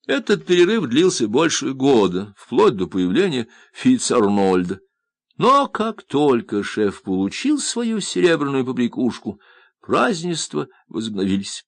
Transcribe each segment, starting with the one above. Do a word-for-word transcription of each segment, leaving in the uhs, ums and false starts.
Этот перерыв длился больше года, вплоть до появления Фитц-Арнольда. Но как только шеф получил свою серебряную побрякушку, празднества возобновились.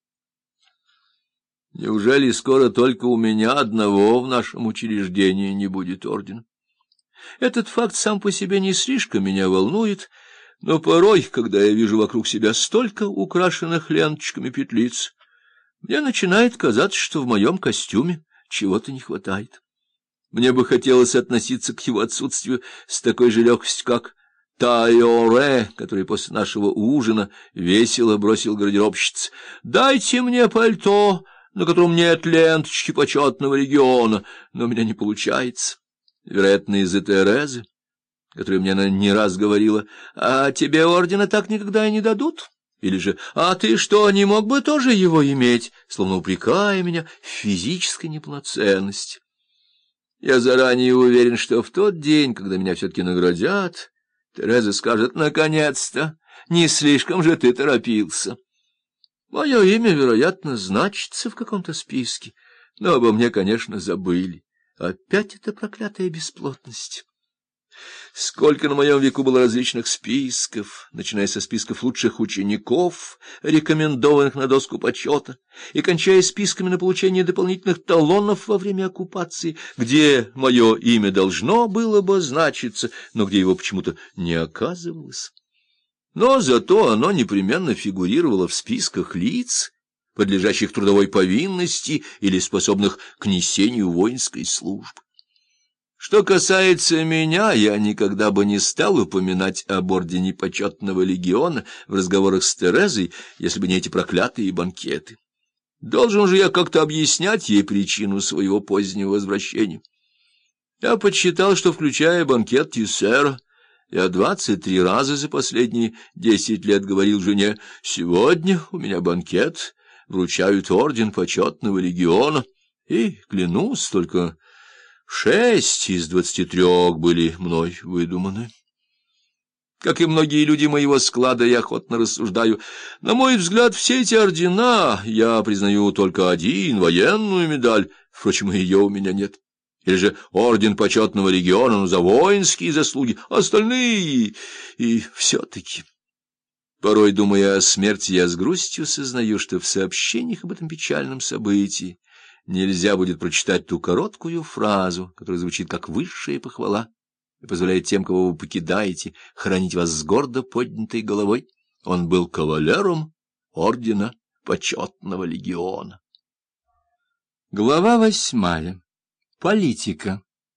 Неужели скоро только у меня одного в нашем учреждении не будет ордена? Этот факт сам по себе не слишком меня волнует, но порой, когда я вижу вокруг себя столько украшенных ленточками петлиц, мне начинает казаться, что в моем костюме чего-то не хватает. Мне бы хотелось относиться к его отсутствию с такой же легкостью, как Тайоре, который после нашего ужина весело бросил гардеробщице: «Дайте мне пальто, на котором нет ленточки почетного легиона», но у меня не получается. Вероятно, из-за Терезы, которая мне она не раз говорила: «А тебе ордена так никогда и не дадут?» Или же: «А ты что, не мог бы тоже его иметь?» словно упрекая меня в физической неполноценности. Я заранее уверен, что в тот день, когда меня все-таки наградят, Тереза скажет: «Наконец-то! Не слишком же ты торопился». Мое имя, вероятно, значится в каком-то списке, но обо мне, конечно, забыли. Опять эта проклятая бесплотность. Сколько на моем веку было различных списков, начиная со списков лучших учеников, рекомендованных на доску почета, и кончая списками на получение дополнительных талонов во время оккупации, где мое имя должно было бы значиться, но где его почему-то не оказывалось. Но зато оно непременно фигурировало в списках лиц, подлежащих трудовой повинности или способных к несению воинской службы. Что касается меня, я никогда бы не стал упоминать об ордене почетного легиона в разговорах с Терезой, если бы не эти проклятые банкеты. Должен же я как-то объяснять ей причину своего позднего возвращения. Я подсчитал, что, включая банкет Тиссера, я двадцать три раза за последние десять лет говорил жене: «Сегодня у меня банкет, вручают орден почетного легиона», и, клянусь, только шесть из двадцати трех были мной выдуманы. Как и многие люди моего склада, я охотно рассуждаю: на мой взгляд, все эти ордена, я признаю только один, военную медаль, впрочем, и ее у меня нет. Или же орден почетного легиона, ну, за воинские заслуги, остальные и все-таки. Порой, думая о смерти, я с грустью сознаю, что в сообщениях об этом печальном событии нельзя будет прочитать ту короткую фразу, которая звучит как высшая похвала и позволяет тем, кого вы покидаете, хранить вас с гордо поднятой головой. Он был кавалером ордена почетного легиона. Глава восьмая. Политика.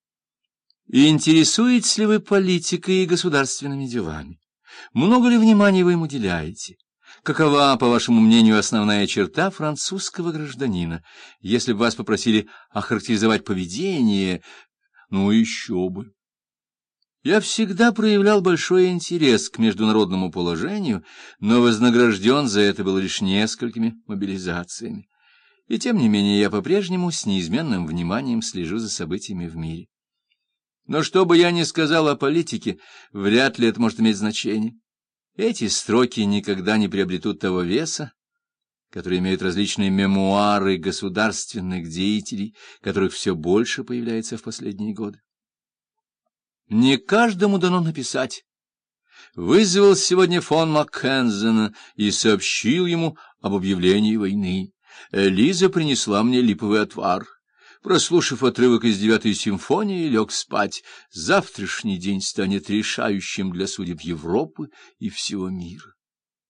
Интересуетесь ли вы политикой и государственными делами? Много ли внимания вы им уделяете? Какова, по вашему мнению, основная черта французского гражданина? Если бы вас попросили охарактеризовать поведение, ну еще бы. Я всегда проявлял большой интерес к международному положению, но вознагражден за это был лишь несколькими мобилизациями. И тем не менее я по-прежнему с неизменным вниманием слежу за событиями в мире. Но что бы я ни сказал о политике, вряд ли это может иметь значение. Эти строки никогда не приобретут того веса, который имеют различные мемуары государственных деятелей, которых все больше появляется в последние годы. Не каждому дано написать: «Вызвал сегодня фон Маккензена и сообщил ему об объявлении войны. Лиза принесла мне липовый отвар. Прослушав отрывок из девятой симфонии, лег спать. Завтрашний день станет решающим для судеб Европы и всего мира».